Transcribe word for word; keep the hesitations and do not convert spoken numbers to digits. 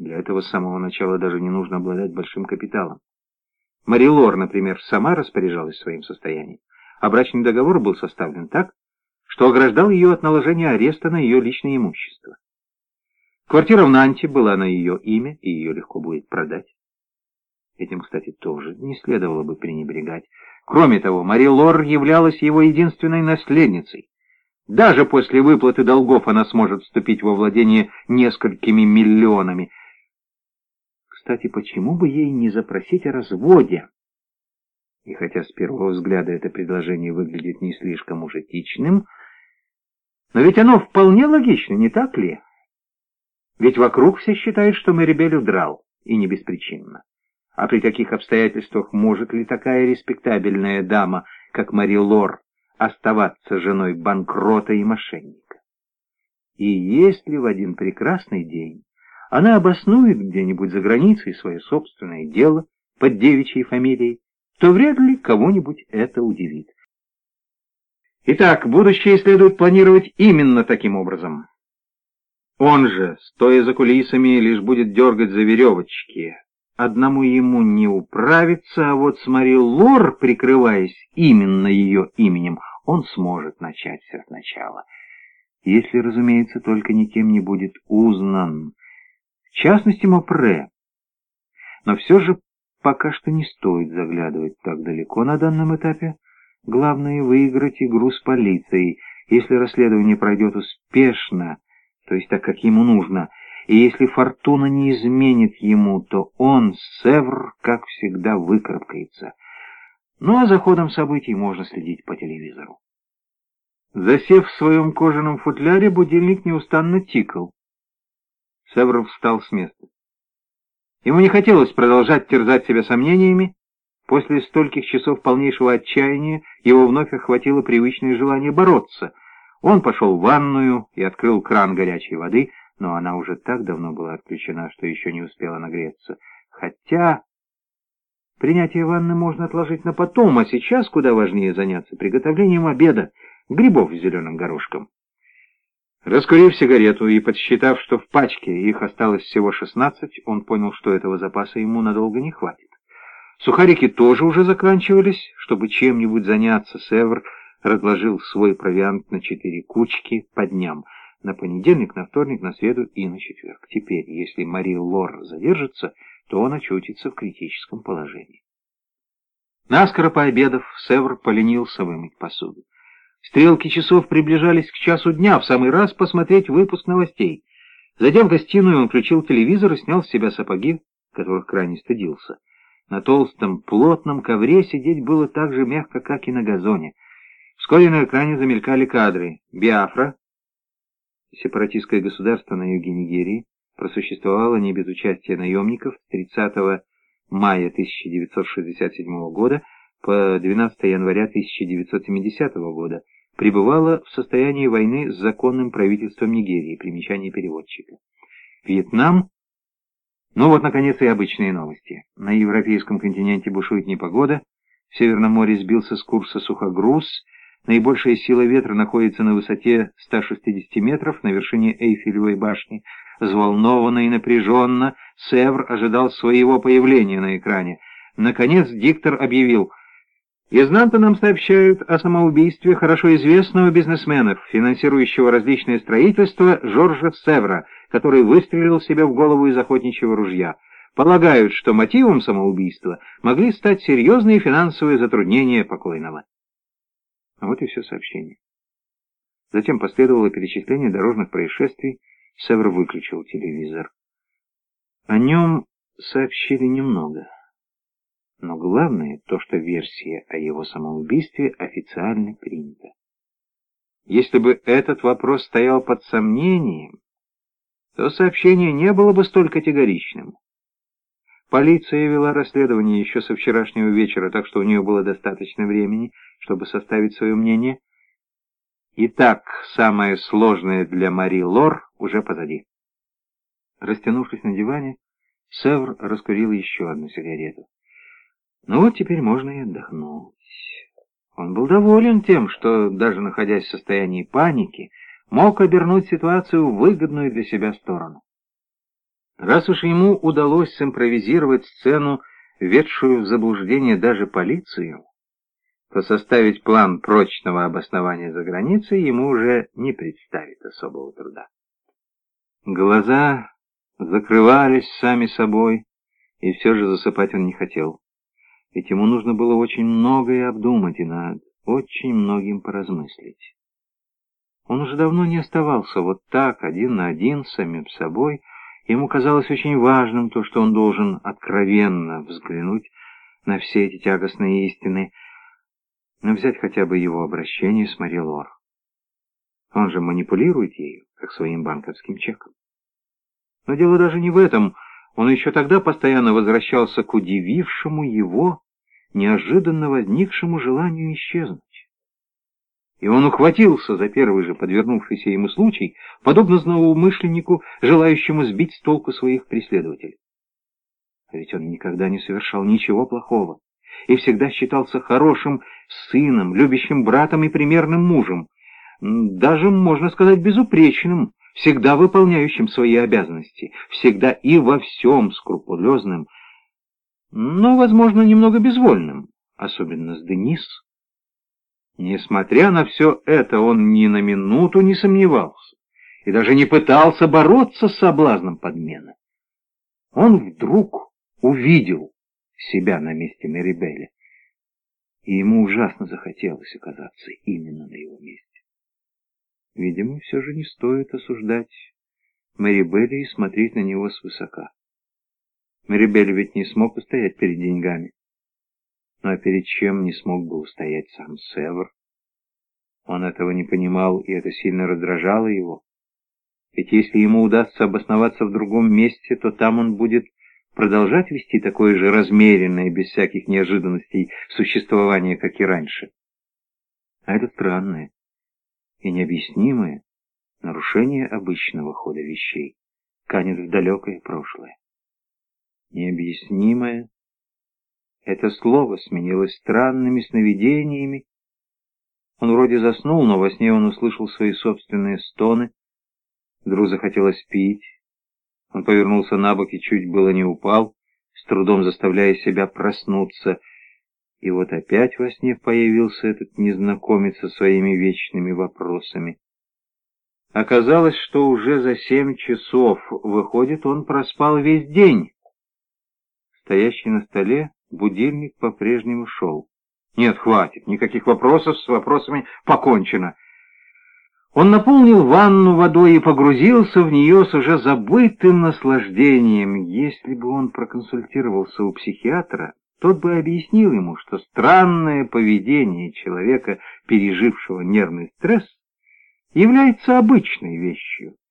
Для этого с самого начала даже не нужно обладать большим капиталом. Мари Лор, например, сама распоряжалась своим состоянием, а брачный договор был составлен так, что ограждал ее от наложения ареста на ее личное имущество. Квартира в Нанте была на ее имя, и ее легко будет продать. Этим, кстати, тоже не следовало бы пренебрегать. Кроме того, Мари Лор являлась его единственной наследницей. Даже после выплаты долгов она сможет вступить во владение несколькими миллионами. Кстати, почему бы ей не запросить о разводе? И хотя с первого взгляда это предложение выглядит не слишком уж этичным, но ведь оно вполне логично, не так ли? Ведь вокруг все считают, что Мэрибель удрал, и не беспричинно. А при таких обстоятельствах может ли такая респектабельная дама, как Мари Лор, оставаться женой банкрота и мошенника? И если в один прекрасный день она обоснует где-нибудь за границей свое собственное дело под девичьей фамилией, то вряд ли кого-нибудь это удивит. Итак, будущее следует планировать именно таким образом. Он же, стоя за кулисами, лишь будет дергать за веревочки. Одному ему не управиться, а вот с Мари Лор, прикрываясь именно ее именем, он сможет начать все сначала. Если, разумеется, только никем не будет узнан. В частности, Мопре. Но все же пока что не стоит заглядывать так далеко на данном этапе. Главное — выиграть игру с полицией. Если расследование пройдет успешно, то есть так, как ему нужно, и если фортуна не изменит ему, то он, Севр, как всегда, выкарабкается. Ну а за ходом событий можно следить по телевизору. Засев в своем кожаном футляре, будильник неустанно тикал. Севр встал с места. Ему не хотелось продолжать терзать себя сомнениями. После стольких часов полнейшего отчаяния его вновь охватило привычное желание бороться. Он пошел в ванную и открыл кран горячей воды, но она уже так давно была отключена, что еще не успела нагреться. Хотя принятие ванны можно отложить на потом, а сейчас куда важнее заняться приготовлением обеда, грибов с зеленым горошком. Раскурив сигарету и подсчитав, что в пачке их осталось всего шестнадцать, он понял, что этого запаса ему надолго не хватит. Сухарики тоже уже заканчивались. Чтобы чем-нибудь заняться, Севр разложил свой провиант на четыре кучки по дням. На понедельник, на вторник, на среду и на четверг. Теперь, если Мари Лор задержится, то он очутится в критическом положении. Наскоро пообедав, Севр поленился вымыть посуду. Стрелки часов приближались к часу дня, в самый раз посмотреть выпуск новостей. Зайдя в гостиную, он включил телевизор и снял с себя сапоги, которых крайне стыдился. На толстом, плотном ковре сидеть было так же мягко, как и на газоне. Вскоре на экране замелькали кадры. Биафра, сепаратистское государство на юге Нигерии, просуществовало не без участия наемников с тридцатого мая тысяча девятьсот шестьдесят седьмого года по двенадцатое января тысяча девятьсот семидесятого года, пребывала в состоянии войны с законным правительством Нигерии. Примечание переводчика. Вьетнам. Ну вот, наконец, и обычные новости. На европейском континенте бушует непогода. В Северном море сбился с курса сухогруз. Наибольшая сила ветра находится на высоте ста шестидесяти метров на вершине Эйфелевой башни. Взволнованно и напряженно Севр ожидал своего появления на экране. Наконец диктор объявил: «Из Нанта нам сообщают о самоубийстве хорошо известного бизнесмена, финансирующего различные строительства, Жоржа Севра, который выстрелил себе в голову из охотничьего ружья. Полагают, что мотивом самоубийства могли стать серьезные финансовые затруднения покойного». Вот и все сообщение. Затем последовало перечисление дорожных происшествий. Севр выключил телевизор. О нем сообщили немного. Но главное то, что версия о его самоубийстве официально принята. Если бы этот вопрос стоял под сомнением, то сообщение не было бы столь категоричным. Полиция вела расследование еще со вчерашнего вечера, так что у нее было достаточно времени, чтобы составить свое мнение. Итак, самое сложное для Мари Лор уже позади. Растянувшись на диване, Севр раскурил еще одну сигарету. Ну вот теперь можно и отдохнуть. Он был доволен тем, что, даже находясь в состоянии паники, мог обернуть ситуацию в выгодную для себя сторону. Раз уж ему удалось симпровизировать сцену, введшую в заблуждение даже полицию, то составить план прочного обоснования за границей ему уже не представит особого труда. Глаза закрывались сами собой, и все же засыпать он не хотел. Ведь ему нужно было очень многое обдумать и над очень многим поразмыслить. Он уже давно не оставался вот так, один на один с самим собой. Ему казалось очень важным то, что он должен откровенно взглянуть на все эти тягостные истины, но взять хотя бы его обращение с Мари Лор. Он же манипулирует ею, как своим банковским чеком. Но дело даже не в этом. Он еще тогда постоянно возвращался к удивившему его, неожиданно возникшему желанию исчезнуть. И он ухватился за первый же подвернувшийся ему случай, подобно злоумышленнику, желающему сбить с толку своих преследователей. А ведь он никогда не совершал ничего плохого и всегда считался хорошим сыном, любящим братом и примерным мужем, даже, можно сказать, безупречным, всегда выполняющим свои обязанности, всегда и во всем скрупулезным, но, возможно, немного безвольным, особенно с Денис. Несмотря на все это, он ни на минуту не сомневался и даже не пытался бороться с соблазном подмены. Он вдруг увидел себя на месте Мерибеля, и ему ужасно захотелось оказаться именно на его месте. Видимо, все же не стоит осуждать Мерибеля и смотреть на него свысока. Мерибель ведь не смог устоять перед деньгами. Ну а перед чем не смог бы устоять сам Севр? Он этого не понимал, и это сильно раздражало его. Ведь если ему удастся обосноваться в другом месте, то там он будет продолжать вести такое же размеренное, без всяких неожиданностей, существование, как и раньше. А это странное и необъяснимое нарушение обычного хода вещей канет в далекое прошлое. Необъяснимое — это слово сменилось странными сновидениями. Он вроде заснул, но во сне он услышал свои собственные стоны. Вдруг захотелось пить. Он повернулся на бок и чуть было не упал, с трудом заставляя себя проснуться. И вот опять во сне появился этот незнакомец со своими вечными вопросами. Оказалось, что уже за семь часов, выходит, он проспал весь день. Стоящий на столе будильник по-прежнему шел. Нет, хватит, никаких вопросов, с вопросами покончено. Он наполнил ванну водой и погрузился в нее с уже забытым наслаждением. Если бы он проконсультировался у психиатра, тот бы объяснил ему, что странное поведение человека, пережившего нервный стресс, является обычной вещью,